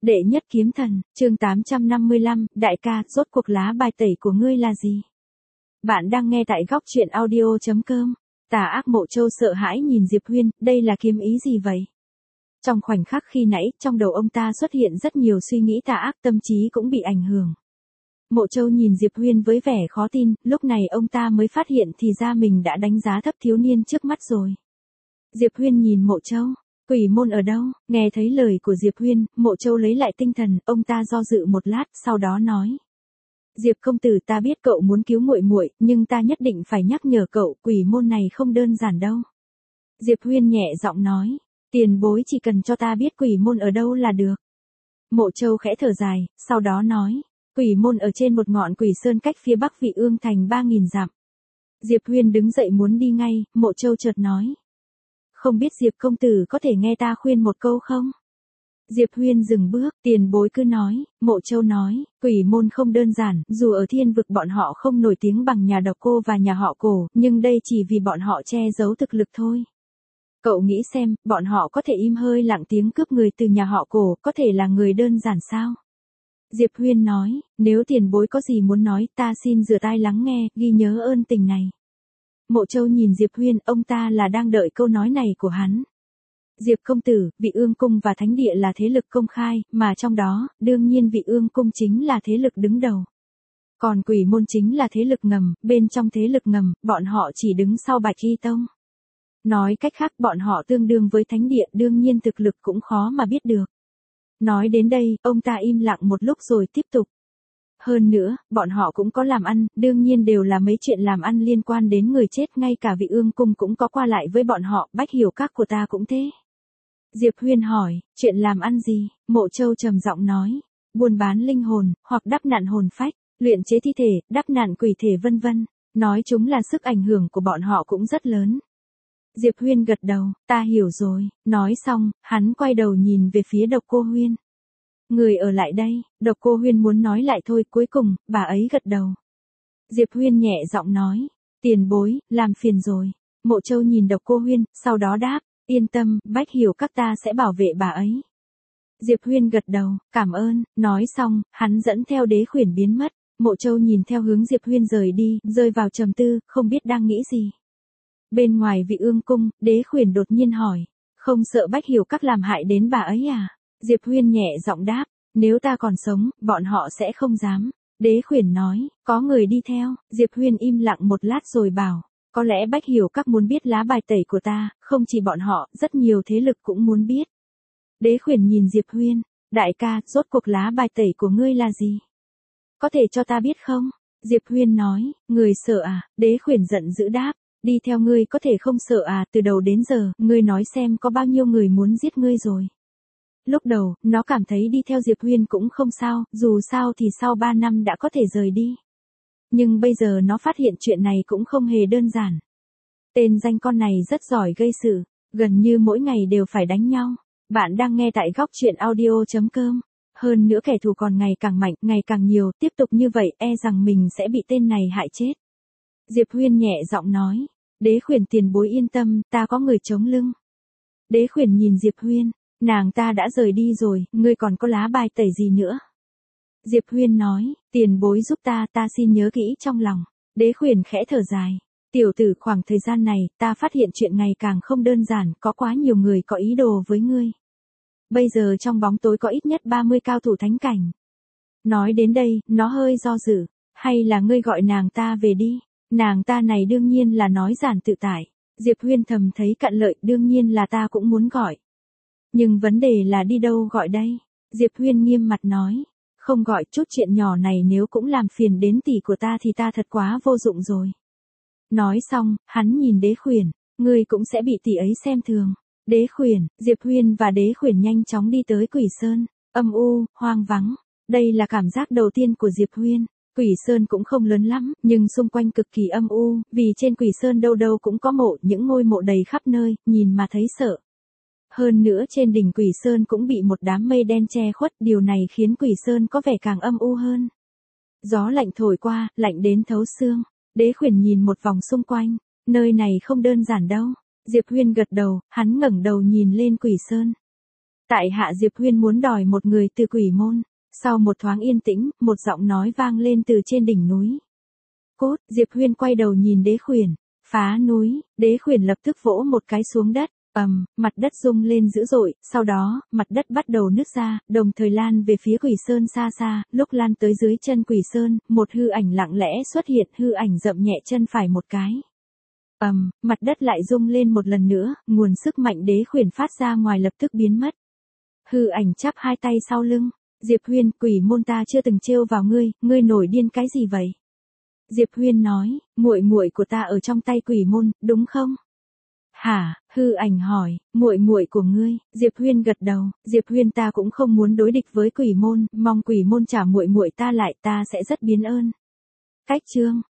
Đệ nhất kiếm thần, chương 855, đại ca, rốt cuộc lá bài tẩy của ngươi là gì? Bạn đang nghe tại góc truyện audio.com. Tà ác Mộ Châu sợ hãi nhìn Diệp Huyên, đây là kiếm ý gì vậy? Trong khoảnh khắc khi nãy, trong đầu ông ta xuất hiện rất nhiều suy nghĩ tà ác, tâm trí cũng bị ảnh hưởng. Mộ Châu nhìn Diệp Huyên với vẻ khó tin, lúc này ông ta mới phát hiện thì ra mình đã đánh giá thấp thiếu niên trước mắt rồi. Diệp Huyên nhìn Mộ Châu. Quỷ môn ở đâu? Nghe thấy lời của Diệp Huyên, Mộ Châu lấy lại tinh thần, ông ta do dự một lát, sau đó nói: Diệp công tử, ta biết cậu muốn cứu muội muội, nhưng ta nhất định phải nhắc nhở cậu, quỷ môn này không đơn giản đâu. Diệp Huyên nhẹ giọng nói: Tiền bối chỉ cần cho ta biết quỷ môn ở đâu là được. Mộ Châu khẽ thở dài, sau đó nói: Quỷ môn ở trên một ngọn quỷ sơn cách phía bắc Vị Ương thành 3000 dặm. Diệp Huyên đứng dậy muốn đi ngay, Mộ Châu chợt nói: Không biết Diệp công tử có thể nghe ta khuyên một câu không? Diệp Huyên dừng bước, tiền bối cứ nói. Mộ Châu nói: Quỷ môn không đơn giản, dù ở thiên vực bọn họ không nổi tiếng bằng nhà Độc Cô và nhà họ Cổ, nhưng đây chỉ vì bọn họ che giấu thực lực thôi. Cậu nghĩ xem, bọn họ có thể im hơi lặng tiếng cướp người từ nhà họ Cổ, có thể là người đơn giản sao? Diệp Huyên nói: Nếu tiền bối có gì muốn nói, ta xin rửa tai lắng nghe, ghi nhớ ơn tình này. Mộ Châu nhìn Diệp Huyên, ông ta là đang đợi câu nói này của hắn. Diệp công tử, Vị Ương cung và Thánh địa là thế lực công khai, mà trong đó, đương nhiên Vị Ương cung chính là thế lực đứng đầu. Còn quỷ môn chính là thế lực ngầm, bên trong thế lực ngầm, bọn họ chỉ đứng sau Bạch Y Tông. Nói cách khác, bọn họ tương đương với Thánh địa, đương nhiên thực lực cũng khó mà biết được. Nói đến đây, ông ta im lặng một lúc rồi tiếp tục. Hơn nữa, bọn họ cũng có làm ăn, đương nhiên đều là mấy chuyện làm ăn liên quan đến người chết, ngay cả Vị Ương cung cũng có qua lại với bọn họ, Bách Hiểu các của ta cũng thế. Diệp Huyên hỏi: Chuyện làm ăn gì? Mộ Châu trầm giọng nói: Buôn bán linh hồn, hoặc đắp nạn hồn phách, luyện chế thi thể, đắp nạn quỷ thể vân vân. Nói chúng là sức ảnh hưởng của bọn họ cũng rất lớn. Diệp Huyên gật đầu: Ta hiểu rồi. Nói xong, hắn quay đầu nhìn về phía Độc Cô Huyên. Người ở lại đây. Độc Cô Huyên muốn nói lại thôi, cuối cùng, bà ấy gật đầu. Diệp Huyên nhẹ giọng nói: Tiền bối, làm phiền rồi. Mộ Châu nhìn Độc Cô Huyên, sau đó đáp: Yên tâm, Bách Hiểu các ta sẽ bảo vệ bà ấy. Diệp Huyên gật đầu, cảm ơn. Nói xong, hắn dẫn theo Đế Khuyển biến mất. Mộ Châu nhìn theo hướng Diệp Huyên rời đi, rơi vào trầm tư, không biết đang nghĩ gì. Bên ngoài Vị Ương cung, Đế Khuyển đột nhiên hỏi: Không sợ Bách Hiểu các làm hại đến bà ấy à? Diệp Huyên nhẹ giọng đáp: Nếu ta còn sống, bọn họ sẽ không dám. Đế Khuyển nói: Có người đi theo. Diệp Huyên im lặng một lát rồi bảo: Có lẽ Bách Hiểu các muốn biết lá bài tẩy của ta, không chỉ bọn họ, rất nhiều thế lực cũng muốn biết. Đế Khuyển nhìn Diệp Huyên: Đại ca, rốt cuộc lá bài tẩy của ngươi là gì? Có thể cho ta biết không? Diệp Huyên nói: Người sợ à? Đế Khuyển giận dữ đáp: Đi theo ngươi có thể không sợ à? Từ đầu đến giờ, ngươi nói xem có bao nhiêu người muốn giết ngươi rồi. Lúc đầu, nó cảm thấy đi theo Diệp Huyên cũng không sao, dù sao thì sau 3 năm đã có thể rời đi. Nhưng bây giờ nó phát hiện chuyện này cũng không hề đơn giản. Tên danh con này rất giỏi gây sự, gần như mỗi ngày đều phải đánh nhau. Bạn đang nghe tại góc truyện audio.com. Hơn nữa kẻ thù còn ngày càng mạnh, ngày càng nhiều, tiếp tục như vậy e rằng mình sẽ bị tên này hại chết. Diệp Huyên nhẹ giọng nói: Đế Khuyển tiền bối yên tâm, ta có người chống lưng. Đế Khuyển nhìn Diệp Huyên: Nàng ta đã rời đi rồi, ngươi còn có lá bài tẩy gì nữa? Diệp Huyên nói: Tiền bối giúp ta, ta xin nhớ kỹ trong lòng. Đế Khuyển khẽ thở dài: Tiểu tử, khoảng thời gian này, ta phát hiện chuyện ngày càng không đơn giản, có quá nhiều người có ý đồ với ngươi. Bây giờ trong bóng tối có ít nhất 30 cao thủ thánh cảnh. Nói đến đây, nó hơi do dự: Hay là ngươi gọi nàng ta về đi? Nàng ta này đương nhiên là nói giản tự tại. Diệp Huyên thầm thấy cạn lợi, đương nhiên là ta cũng muốn gọi. Nhưng vấn đề là đi đâu gọi đây? Diệp Huyên nghiêm mặt nói: Không gọi, chút chuyện nhỏ này nếu cũng làm phiền đến tỷ của ta thì ta thật quá vô dụng rồi. Nói xong, hắn nhìn Đế Khuyển: Ngươi cũng sẽ bị tỷ ấy xem thường. Đế Khuyển, Diệp Huyên và Đế Khuyển nhanh chóng đi tới Quỷ Sơn, âm u, hoang vắng. Đây là cảm giác đầu tiên của Diệp Huyên. Quỷ Sơn cũng không lớn lắm, nhưng xung quanh cực kỳ âm u, vì trên Quỷ Sơn đâu đâu cũng có mộ, những ngôi mộ đầy khắp nơi, nhìn mà thấy sợ. Hơn nữa trên đỉnh Quỷ Sơn cũng bị một đám mây đen che khuất, điều này khiến Quỷ Sơn có vẻ càng âm u hơn. Gió lạnh thổi qua, lạnh đến thấu xương. Đế Khuyển nhìn một vòng xung quanh, nơi này không đơn giản đâu. Diệp Huyên gật đầu, hắn ngẩng đầu nhìn lên Quỷ Sơn. Tại hạ Diệp Huyên muốn đòi một người từ quỷ môn. Sau một thoáng yên tĩnh, một giọng nói vang lên từ trên đỉnh núi. Cốt, Diệp Huyên quay đầu nhìn Đế Khuyển. Phá núi, Đế Khuyển lập tức vỗ một cái xuống đất. Mặt đất rung lên dữ dội, sau đó, mặt đất bắt đầu nứt ra, đồng thời lan về phía Quỷ Sơn xa xa, lúc lan tới dưới chân Quỷ Sơn, một hư ảnh lặng lẽ xuất hiện, hư ảnh dậm nhẹ chân phải một cái. Mặt đất lại rung lên một lần nữa, nguồn sức mạnh Đế Khuyển phát ra ngoài lập tức biến mất. Hư ảnh chắp hai tay sau lưng, Diệp Huyên, quỷ môn ta chưa từng trêu vào ngươi nổi điên cái gì vậy? Diệp Huyên nói, muội muội của ta ở trong tay quỷ môn, đúng không? Hả? Hư ảnh hỏi, muội muội của ngươi? Diệp Huyên gật đầu, Diệp Huyên ta cũng không muốn đối địch với quỷ môn, mong quỷ môn trả muội muội ta lại, ta sẽ rất biết ơn. Cách chương